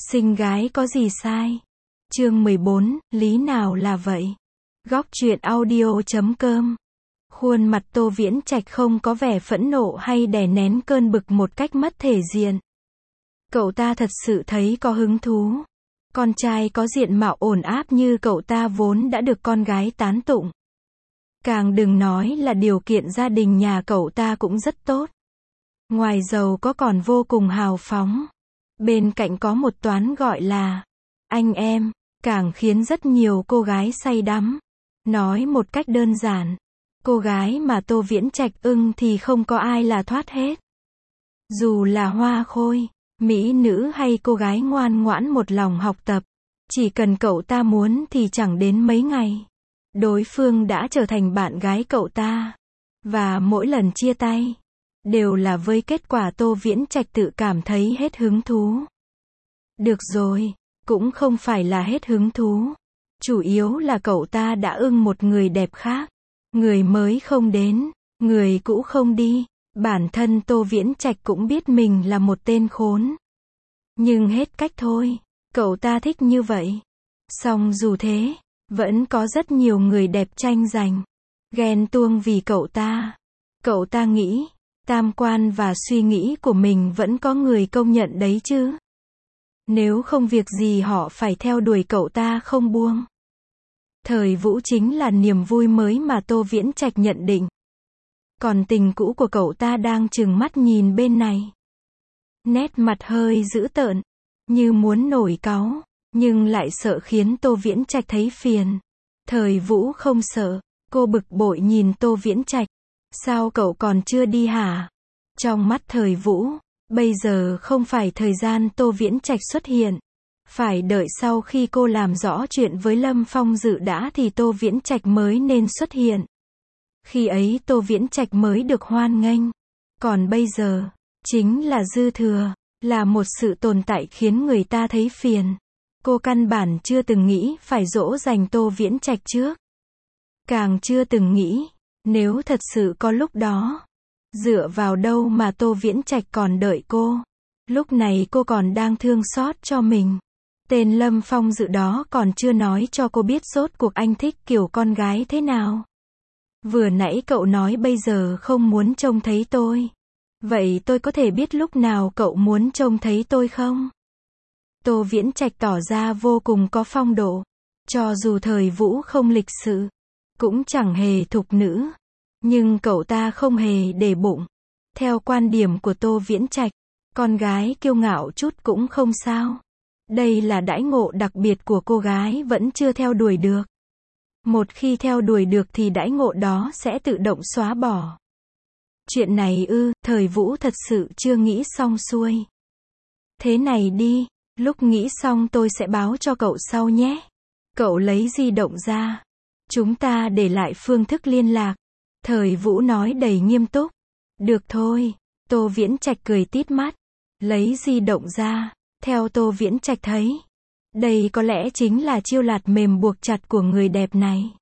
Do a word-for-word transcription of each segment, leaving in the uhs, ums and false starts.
Xinh gái có gì sai? Chương mười bốn, lý nào là vậy? Góc truyện audio chấm com. Khuôn mặt Tô Viễn Trạch không có vẻ phẫn nộ hay đè nén cơn bực một cách mất thể diện. Cậu ta thật sự thấy có hứng thú. Con trai có diện mạo ổn áp như cậu ta vốn đã được con gái tán tụng. Càng đừng nói là điều kiện gia đình nhà cậu ta cũng rất tốt. Ngoài giàu có còn vô cùng hào phóng. Bên cạnh có một toán gọi là anh em, càng khiến rất nhiều cô gái say đắm. Nói một cách đơn giản, cô gái mà Tô Viễn Trạch ưng thì không có ai là thoát hết. Dù là hoa khôi, mỹ nữ hay cô gái ngoan ngoãn một lòng học tập, chỉ cần cậu ta muốn thì chẳng đến mấy ngày, đối phương đã trở thành bạn gái cậu ta. Và mỗi lần chia tay, đều là với kết quả Tô Viễn Trạch tự cảm thấy hết hứng thú. Được rồi, cũng không phải là hết hứng thú. Chủ yếu là cậu ta đã ưng một người đẹp khác. Người mới không đến, người cũ không đi. Bản thân Tô Viễn Trạch cũng biết mình là một tên khốn. Nhưng hết cách thôi, cậu ta thích như vậy. Song dù thế, vẫn có rất nhiều người đẹp tranh giành, ghen tuông vì cậu ta. Cậu ta nghĩ, tam quan và suy nghĩ của mình vẫn có người công nhận đấy chứ. Nếu không việc gì họ phải theo đuổi cậu ta không buông. Thời vũ chính là niềm vui mới mà Tô Viễn Trạch nhận định. Còn tình cũ của cậu ta đang trừng mắt nhìn bên này. Nét mặt hơi dữ tợn, như muốn nổi cáu, nhưng lại sợ khiến Tô Viễn Trạch thấy phiền. Thời vũ không sợ, cô bực bội nhìn Tô Viễn Trạch. Sao cậu còn chưa đi hả? Trong mắt thời vũ, bây giờ không phải thời gian Tô Viễn Trạch xuất hiện. Phải đợi sau khi cô làm rõ chuyện với Lâm Phong Dự đã thì Tô Viễn Trạch mới nên xuất hiện. Khi ấy Tô Viễn Trạch mới được hoan nghênh. Còn bây giờ, chính là dư thừa, là một sự tồn tại khiến người ta thấy phiền. Cô căn bản chưa từng nghĩ phải dỗ dành Tô Viễn Trạch trước. Càng chưa từng nghĩ, nếu thật sự có lúc đó, dựa vào đâu mà Tô Viễn Trạch còn đợi cô. Lúc này cô còn đang thương xót cho mình. Tên Lâm Phong Dự đó còn chưa nói cho cô biết rốt cuộc anh thích kiểu con gái thế nào. Vừa nãy cậu nói bây giờ không muốn trông thấy tôi. Vậy tôi có thể biết lúc nào cậu muốn trông thấy tôi không? Tô Viễn Trạch tỏ ra vô cùng có phong độ. Cho dù thời vũ không lịch sự, cũng chẳng hề thục nữ. Nhưng cậu ta không hề để bụng. Theo quan điểm của Tô Viễn Trạch, con gái kiêu ngạo chút cũng không sao. Đây là đãi ngộ đặc biệt của cô gái vẫn chưa theo đuổi được. Một khi theo đuổi được thì đãi ngộ đó sẽ tự động xóa bỏ. Chuyện này ư, thời vũ thật sự chưa nghĩ xong xuôi. Thế này đi, lúc nghĩ xong tôi sẽ báo cho cậu sau nhé. Cậu lấy di động ra. Chúng ta để lại phương thức liên lạc. Thời vũ nói đầy nghiêm túc. Được thôi, Tô Viễn Trạch cười tít mắt. Lấy di động ra. Theo Tô Viễn Trạch thấy, đây có lẽ chính là chiêu lạt mềm buộc chặt của người đẹp này.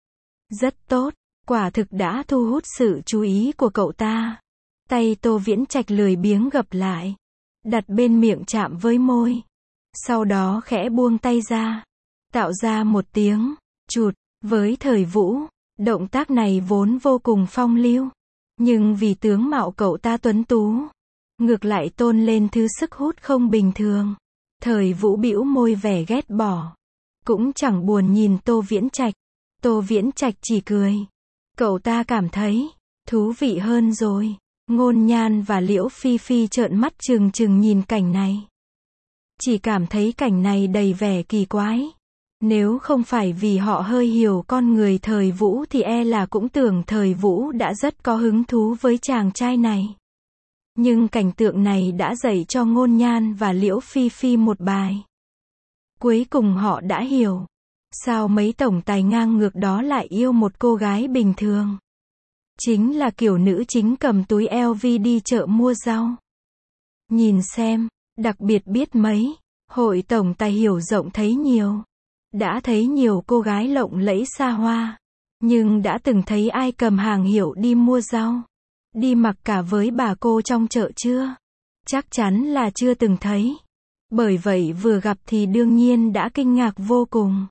Rất tốt, quả thực đã thu hút sự chú ý của cậu ta. Tay Tô Viễn Trạch lười biếng gập lại, đặt bên miệng chạm với môi. Sau đó khẽ buông tay ra, tạo ra một tiếng chụt. Với thời vũ, động tác này vốn vô cùng phong lưu. Nhưng vì tướng mạo cậu ta tuấn tú, ngược lại tôn lên thứ sức hút không bình thường. Thời vũ bĩu môi vẻ ghét bỏ. Cũng chẳng buồn nhìn Tô Viễn Trạch. Tô Viễn Trạch chỉ cười. Cậu ta cảm thấy thú vị hơn rồi. Ngôn Nhan và Liễu Phi Phi trợn mắt trừng trừng nhìn cảnh này. Chỉ cảm thấy cảnh này đầy vẻ kỳ quái. Nếu không phải vì họ hơi hiểu con người thời vũ thì e là cũng tưởng thời vũ đã rất có hứng thú với chàng trai này. Nhưng cảnh tượng này đã dạy cho Ngôn Nhan và Liễu Phi Phi một bài. Cuối cùng họ đã hiểu. Sao mấy tổng tài ngang ngược đó lại yêu một cô gái bình thường. Chính là kiểu nữ chính cầm túi L V đi chợ mua rau. Nhìn xem, đặc biệt biết mấy. Hội tổng tài hiểu rộng thấy nhiều. Đã thấy nhiều cô gái lộng lẫy xa hoa. Nhưng đã từng thấy ai cầm hàng hiệu đi mua rau. Đi mặc cả với bà cô trong chợ chưa? Chắc chắn là chưa từng thấy. Bởi vậy vừa gặp thì đương nhiên đã kinh ngạc vô cùng.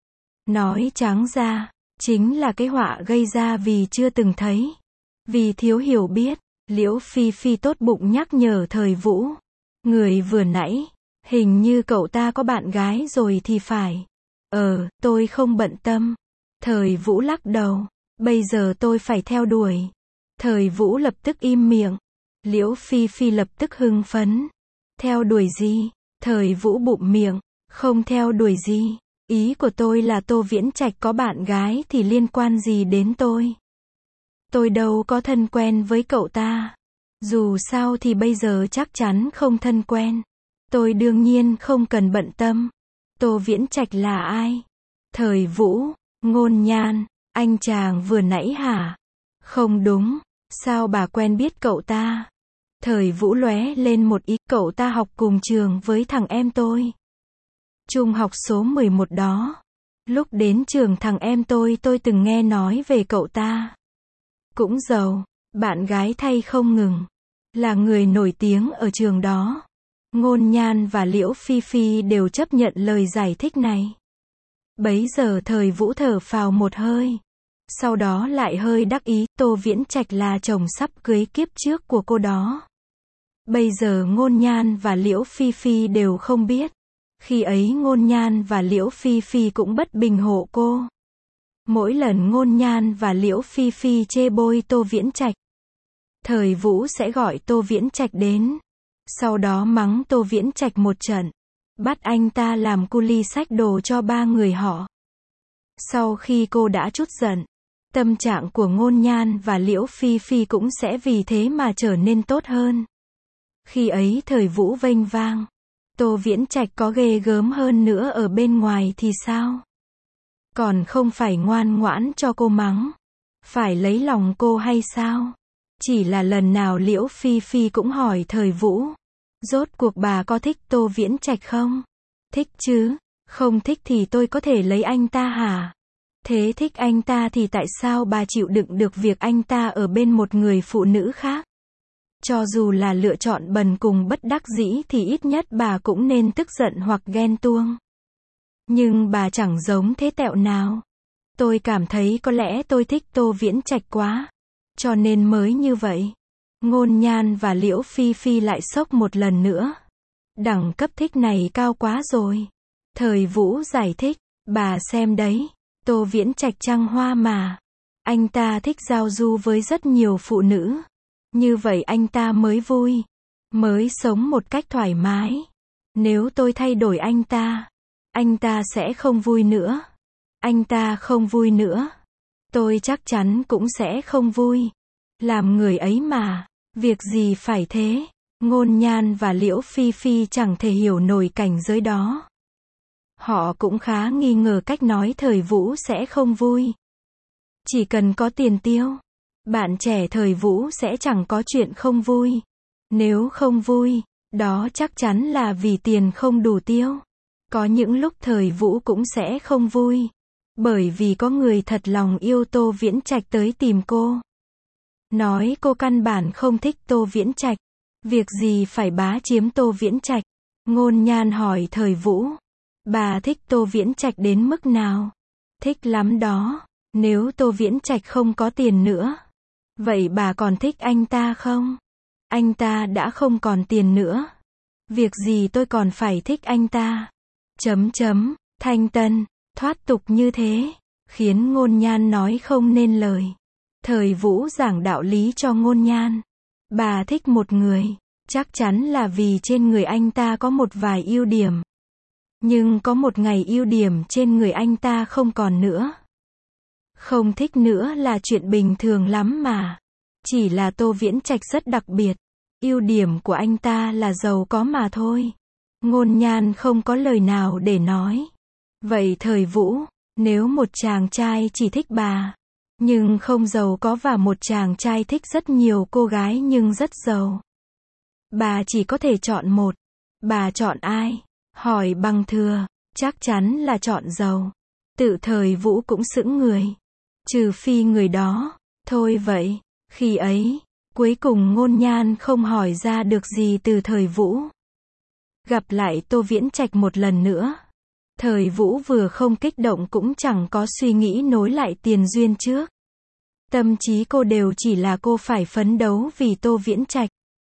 Nói trắng ra, chính là cái họa gây ra vì chưa từng thấy. Vì thiếu hiểu biết, Liễu Phi Phi tốt bụng nhắc nhở Thời Vũ. Người vừa nãy, hình như cậu ta có bạn gái rồi thì phải. Ờ, tôi không bận tâm. Thời Vũ lắc đầu. Bây giờ tôi phải theo đuổi. Thời Vũ lập tức im miệng. Liễu Phi Phi lập tức hưng phấn. Theo đuổi gì? Thời Vũ bụm miệng. Không theo đuổi gì. Ý của tôi là Tô Viễn Trạch có bạn gái thì liên quan gì đến tôi? Tôi đâu có thân quen với cậu ta. Dù sao thì bây giờ chắc chắn không thân quen. Tôi đương nhiên không cần bận tâm. Tô Viễn Trạch là ai? Thời Vũ, Ngôn Nhan, anh chàng vừa nãy hả? Không đúng, sao bà quen biết cậu ta? Thời Vũ lóe lên một ý, cậu ta học cùng trường với thằng em tôi. Trung học số mười một đó. Lúc đến trường thằng em tôi tôi từng nghe nói về cậu ta. Cũng giàu, bạn gái thay không ngừng. Là người nổi tiếng ở trường đó. Ngôn Nhan và Liễu Phi Phi đều chấp nhận lời giải thích này. Bấy giờ Thời Vũ thở phào một hơi. Sau đó lại hơi đắc ý, Tô Viễn Trạch là chồng sắp cưới kiếp trước của cô đó. Bây giờ Ngôn Nhan và Liễu Phi Phi đều không biết. Khi ấy Ngôn Nhan và Liễu Phi Phi cũng bất bình hộ cô. Mỗi lần Ngôn Nhan và Liễu Phi Phi chê bôi Tô Viễn Trạch, Thời Vũ sẽ gọi Tô Viễn Trạch đến. Sau đó mắng Tô Viễn Trạch một trận. Bắt anh ta làm cu li xách đồ cho ba người họ. Sau khi cô đã trút giận, tâm trạng của Ngôn Nhan và Liễu Phi Phi cũng sẽ vì thế mà trở nên tốt hơn. Khi ấy Thời Vũ vênh vang. Tô Viễn Trạch có ghê gớm hơn nữa ở bên ngoài thì sao? Còn không phải ngoan ngoãn cho cô mắng. Phải lấy lòng cô hay sao? Chỉ là lần nào Liễu Phi Phi cũng hỏi Thời Vũ. Rốt cuộc bà có thích Tô Viễn Trạch không? Thích chứ. Không thích thì tôi có thể lấy anh ta hả? Thế thích anh ta thì tại sao bà chịu đựng được việc anh ta ở bên một người phụ nữ khác? Cho dù là lựa chọn bần cùng bất đắc dĩ thì ít nhất bà cũng nên tức giận hoặc ghen tuông. Nhưng bà chẳng giống thế tẹo nào. Tôi cảm thấy có lẽ tôi thích Tô Viễn Trạch quá. Cho nên mới như vậy. Ngôn Nhan và Liễu Phi Phi lại sốc một lần nữa. Đẳng cấp thích này cao quá rồi. Thời Vũ giải thích. Bà xem đấy. Tô Viễn Trạch trăng hoa mà. Anh ta thích giao du với rất nhiều phụ nữ. Như vậy anh ta mới vui. Mới sống một cách thoải mái. Nếu tôi thay đổi anh ta, anh ta sẽ không vui nữa. Anh ta không vui nữa. Tôi chắc chắn cũng sẽ không vui. Làm người ấy mà. Việc gì phải thế? Ngôn Nhan và Liễu Phi Phi chẳng thể hiểu nổi cảnh giới đó. Họ cũng khá nghi ngờ cách nói Thời Vũ sẽ không vui. Chỉ cần có tiền tiêu, bạn trẻ Thời Vũ sẽ chẳng có chuyện không vui. Nếu không vui, đó chắc chắn là vì tiền không đủ tiêu. Có những lúc Thời Vũ cũng sẽ không vui. Bởi vì có người thật lòng yêu Tô Viễn Trạch tới tìm cô. Nói cô căn bản không thích Tô Viễn Trạch. Việc gì phải bá chiếm Tô Viễn Trạch? Ngôn Nhan hỏi Thời Vũ. Bà thích Tô Viễn Trạch đến mức nào? Thích lắm đó. Nếu Tô Viễn Trạch không có tiền nữa, vậy bà còn thích anh ta không? Anh ta đã không còn tiền nữa. Việc gì tôi còn phải thích anh ta? Chấm chấm, thanh tân, thoát tục như thế, khiến Ngôn Nhan nói không nên lời. Thời Vũ giảng đạo lý cho Ngôn Nhan. Bà thích một người, chắc chắn là vì trên người anh ta có một vài ưu điểm. Nhưng có một ngày ưu điểm trên người anh ta không còn nữa. Không thích nữa là chuyện bình thường lắm mà. Chỉ là Tô Viễn Trạch rất đặc biệt. Ưu điểm của anh ta là giàu có mà thôi. Ngôn Nhan không có lời nào để nói. Vậy Thời Vũ, nếu một chàng trai chỉ thích bà, nhưng không giàu có và một chàng trai thích rất nhiều cô gái nhưng rất giàu, bà chỉ có thể chọn một. Bà chọn ai? Hỏi bằng thừa, chắc chắn là chọn giàu. Tự Thời Vũ cũng sững người. Trừ phi người đó. Thôi vậy, khi ấy, cuối cùng Ngôn Nhan không hỏi ra được gì từ Thời Vũ. Gặp lại Tô Viễn Trạch một lần nữa. Thời Vũ vừa không kích động cũng chẳng có suy nghĩ nối lại tiền duyên trước. Tâm trí cô đều chỉ là cô phải phấn đấu vì Tô Viễn Trạch.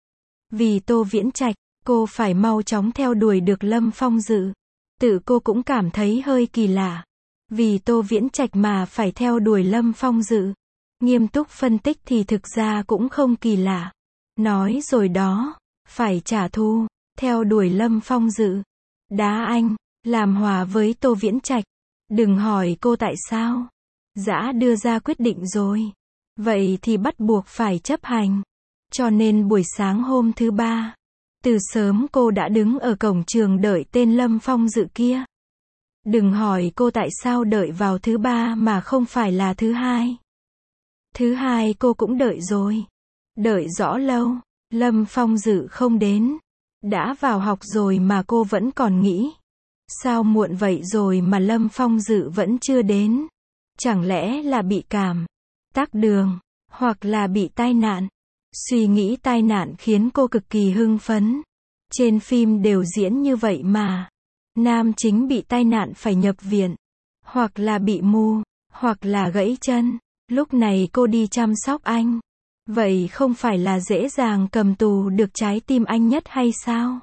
Vì Tô Viễn Trạch, cô phải mau chóng theo đuổi được Lâm Phong Dự. Tự cô cũng cảm thấy hơi kỳ lạ. Vì Tô Viễn Trạch mà phải theo đuổi Lâm Phong Dự. Nghiêm túc phân tích thì thực ra cũng không kỳ lạ. Nói rồi đó, phải trả thù, theo đuổi Lâm Phong Dự. Đá anh, làm hòa với Tô Viễn Trạch. Đừng hỏi cô tại sao. Dã đưa ra quyết định rồi. Vậy thì bắt buộc phải chấp hành. Cho nên buổi sáng hôm thứ ba, từ sớm cô đã đứng ở cổng trường đợi tên Lâm Phong Dự kia. Đừng hỏi cô tại sao đợi vào thứ ba mà không phải là thứ hai. Thứ hai cô cũng đợi rồi. Đợi rõ lâu, Lâm Phong Dự không đến. Đã vào học rồi mà cô vẫn còn nghĩ. Sao muộn vậy rồi mà Lâm Phong Dự vẫn chưa đến? Chẳng lẽ là bị cảm, tắc đường, hoặc là bị tai nạn? Suy nghĩ tai nạn khiến cô cực kỳ hưng phấn. Trên phim đều diễn như vậy mà. Nam chính bị tai nạn phải nhập viện. Hoặc là bị mù, hoặc là gãy chân. Lúc này cô đi chăm sóc anh. Vậy không phải là dễ dàng cầm tù được trái tim anh nhất hay sao?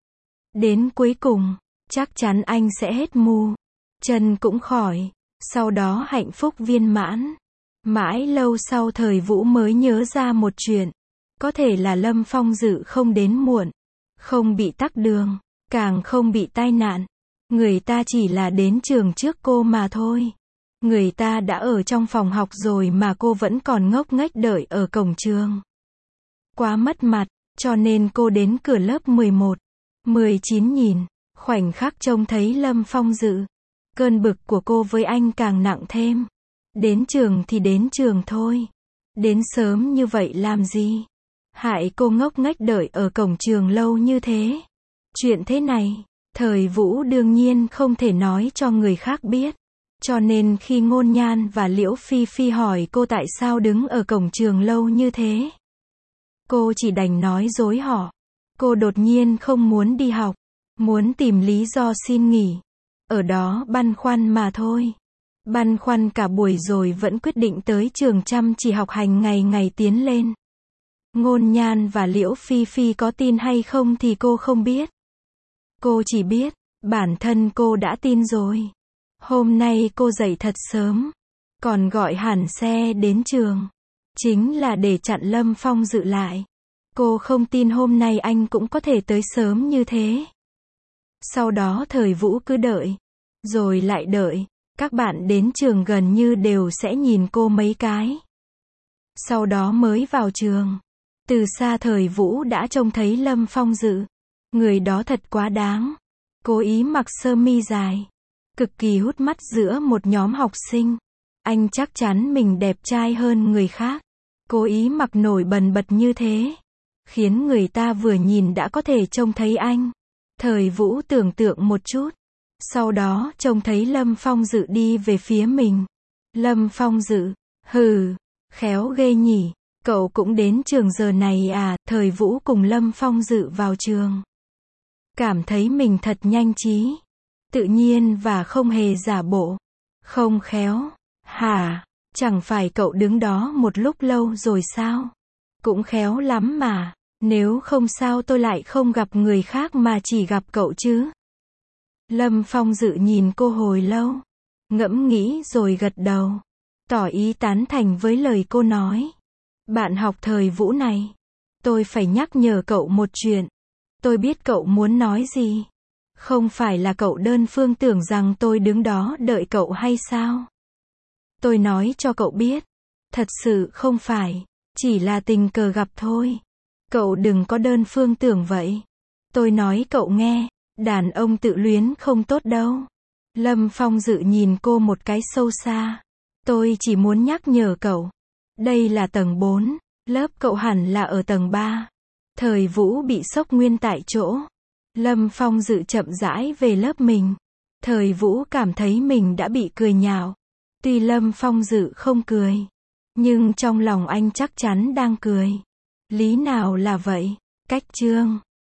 Đến cuối cùng, chắc chắn anh sẽ hết mù. Chân cũng khỏi. Sau đó hạnh phúc viên mãn. Mãi lâu sau Thời Vũ mới nhớ ra một chuyện. Có thể là Lâm Phong Dự không đến muộn. Không bị tắc đường. Càng không bị tai nạn. Người ta chỉ là đến trường trước cô mà thôi. Người ta đã ở trong phòng học rồi mà cô vẫn còn ngốc nghếch đợi ở cổng trường. Quá mất mặt, cho nên cô đến cửa lớp mười một, mười chín nhìn, khoảnh khắc trông thấy Lâm Phong Dự. Cơn bực của cô với anh càng nặng thêm. Đến trường thì đến trường thôi. Đến sớm như vậy làm gì? Hại cô ngốc nghếch đợi ở cổng trường lâu như thế. Chuyện thế này, Thời Vũ đương nhiên không thể nói cho người khác biết. Cho nên khi Ngôn Nhan và Liễu Phi Phi hỏi cô tại sao đứng ở cổng trường lâu như thế, cô chỉ đành nói dối họ. Cô đột nhiên không muốn đi học, muốn tìm lý do xin nghỉ. Ở đó băn khoăn mà thôi. Băn khoăn cả buổi rồi vẫn quyết định tới trường chăm chỉ học hành ngày ngày tiến lên. Ngôn Nhan và Liễu Phi Phi có tin hay không thì cô không biết. Cô chỉ biết, bản thân cô đã tin rồi. Hôm nay cô dậy thật sớm, còn gọi hẳn xe đến trường. Chính là để chặn Lâm Phong Dự lại. Cô không tin hôm nay anh cũng có thể tới sớm như thế. Sau đó Thời Vũ cứ đợi, rồi lại đợi. Các bạn đến trường gần như đều sẽ nhìn cô mấy cái. Sau đó mới vào trường. Từ xa Thời Vũ đã trông thấy Lâm Phong Dự. Người đó thật quá đáng. Cố ý mặc sơ mi dài. Cực kỳ hút mắt giữa một nhóm học sinh. Anh chắc chắn mình đẹp trai hơn người khác. Cố ý mặc nổi bần bật như thế. Khiến người ta vừa nhìn đã có thể trông thấy anh. Thời Vũ tưởng tượng một chút. Sau đó trông thấy Lâm Phong Dự đi về phía mình. Lâm Phong Dự, hừ, khéo ghê nhỉ. Cậu cũng đến trường giờ này à? Thời Vũ cùng Lâm Phong Dự vào trường. Cảm thấy mình thật nhanh trí. Tự nhiên và không hề giả bộ. Không khéo. Hả? Chẳng phải cậu đứng đó một lúc lâu rồi sao? Cũng khéo lắm mà. Nếu không sao tôi lại không gặp người khác mà chỉ gặp cậu chứ. Lâm Phong Dự nhìn cô hồi lâu. Ngẫm nghĩ rồi gật đầu. Tỏ ý tán thành với lời cô nói. Bạn học Thời Vũ này. Tôi phải nhắc nhở cậu một chuyện. Tôi biết cậu muốn nói gì. Không phải là cậu đơn phương tưởng rằng tôi đứng đó đợi cậu hay sao? Tôi nói cho cậu biết. Thật sự không phải. Chỉ là tình cờ gặp thôi. Cậu đừng có đơn phương tưởng vậy. Tôi nói cậu nghe. Đàn ông tự luyến không tốt đâu. Lâm Phong Dự nhìn cô một cái sâu xa. Tôi chỉ muốn nhắc nhở cậu. Đây là tầng bốn. Lớp cậu hẳn là ở tầng ba. Thời Vũ bị sốc nguyên tại chỗ. Lâm Phong Dự chậm rãi về lớp mình. Thời Vũ cảm thấy mình đã bị cười nhạo. Tuy Lâm Phong Dự không cười, nhưng trong lòng anh chắc chắn đang cười. Lý nào là vậy? Cách chương